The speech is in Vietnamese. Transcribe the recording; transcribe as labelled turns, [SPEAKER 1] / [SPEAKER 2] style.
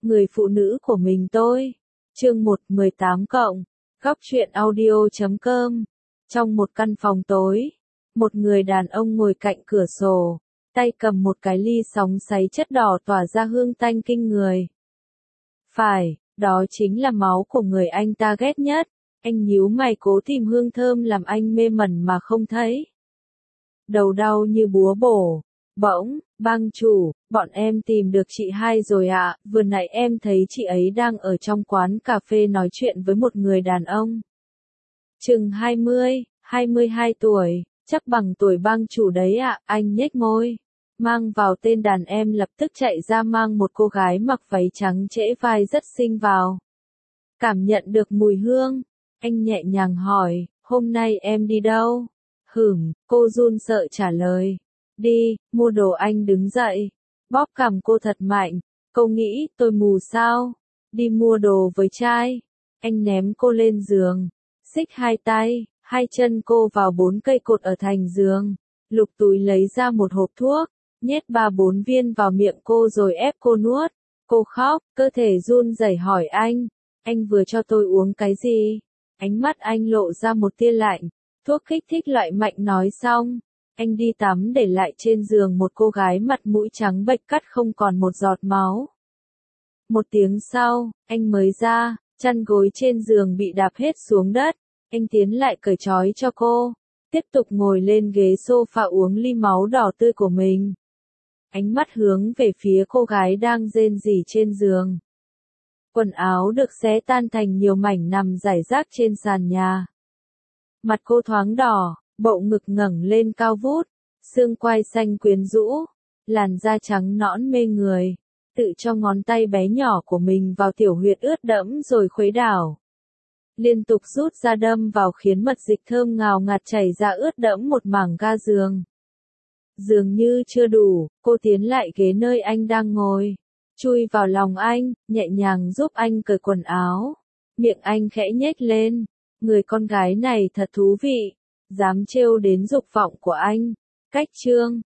[SPEAKER 1] người phụ nữ của mình tôi. Chương 118 cộng. Góc truyện audio.com. Trong một căn phòng tối, một người đàn ông ngồi cạnh cửa sổ, tay cầm một cái ly sóng sấy chất đỏ tỏa ra hương tanh kinh người. Phải, đó chính là máu của người anh ta ghét nhất. Anh nhíu mày cố tìm hương thơm làm anh mê mẩn mà không thấy. Đầu đau như búa bổ. Bỗng, bang chủ, bọn em tìm được chị hai rồi ạ. Vừa nãy em thấy chị ấy đang ở trong quán cà phê nói chuyện với một người đàn ông. Chừng 22 tuổi, chắc bằng tuổi bang chủ đấy ạ. Anh nhếch môi, mang vào tên đàn em lập tức chạy ra mang một cô gái mặc váy trắng trễ vai rất xinh vào. Cảm nhận được mùi hương, anh nhẹ nhàng hỏi, hôm nay em đi đâu? Cô run sợ trả lời. Đi, mua đồ. Anh đứng dậy, bóp cằm cô thật mạnh. Cô nghĩ tôi mù sao? Đi mua đồ với trai. Anh ném cô lên giường, xích hai tay, hai chân cô vào 4 cây cột ở thành giường. Lục túi lấy ra một hộp thuốc, nhét 3-4 viên vào miệng cô rồi ép cô nuốt. Cô khóc, cơ thể run rẩy hỏi anh vừa cho tôi uống cái gì? Ánh mắt anh lộ ra một tia lạnh. Thuốc kích thích loại mạnh. Nói xong, anh đi tắm để lại trên giường một cô gái mặt mũi trắng bệch cắt không còn một giọt máu. 1 tiếng sau, anh mới ra, chăn gối trên giường bị đạp hết xuống đất. Anh tiến lại cởi trói cho cô, tiếp tục ngồi lên ghế sofa uống ly máu đỏ tươi của mình. Ánh mắt hướng về phía cô gái đang rên rỉ trên giường. Quần áo được xé tan thành nhiều mảnh nằm rải rác trên sàn nhà. Mặt cô thoáng đỏ, bộ ngực ngẩng lên cao vút, xương quai xanh quyến rũ, làn da trắng nõn mê người, tự cho ngón tay bé nhỏ của mình vào tiểu huyệt ướt đẫm rồi khuấy đảo. Liên tục rút ra đâm vào khiến mật dịch thơm ngào ngạt chảy ra ướt đẫm một mảng ga giường. Dường như chưa đủ, cô tiến lại ghế nơi anh đang ngồi, chui vào lòng anh, nhẹ nhàng giúp anh cởi quần áo. Miệng anh khẽ nhếch lên, người con gái này thật thú vị, dám trêu đến dục vọng của anh. Cách chương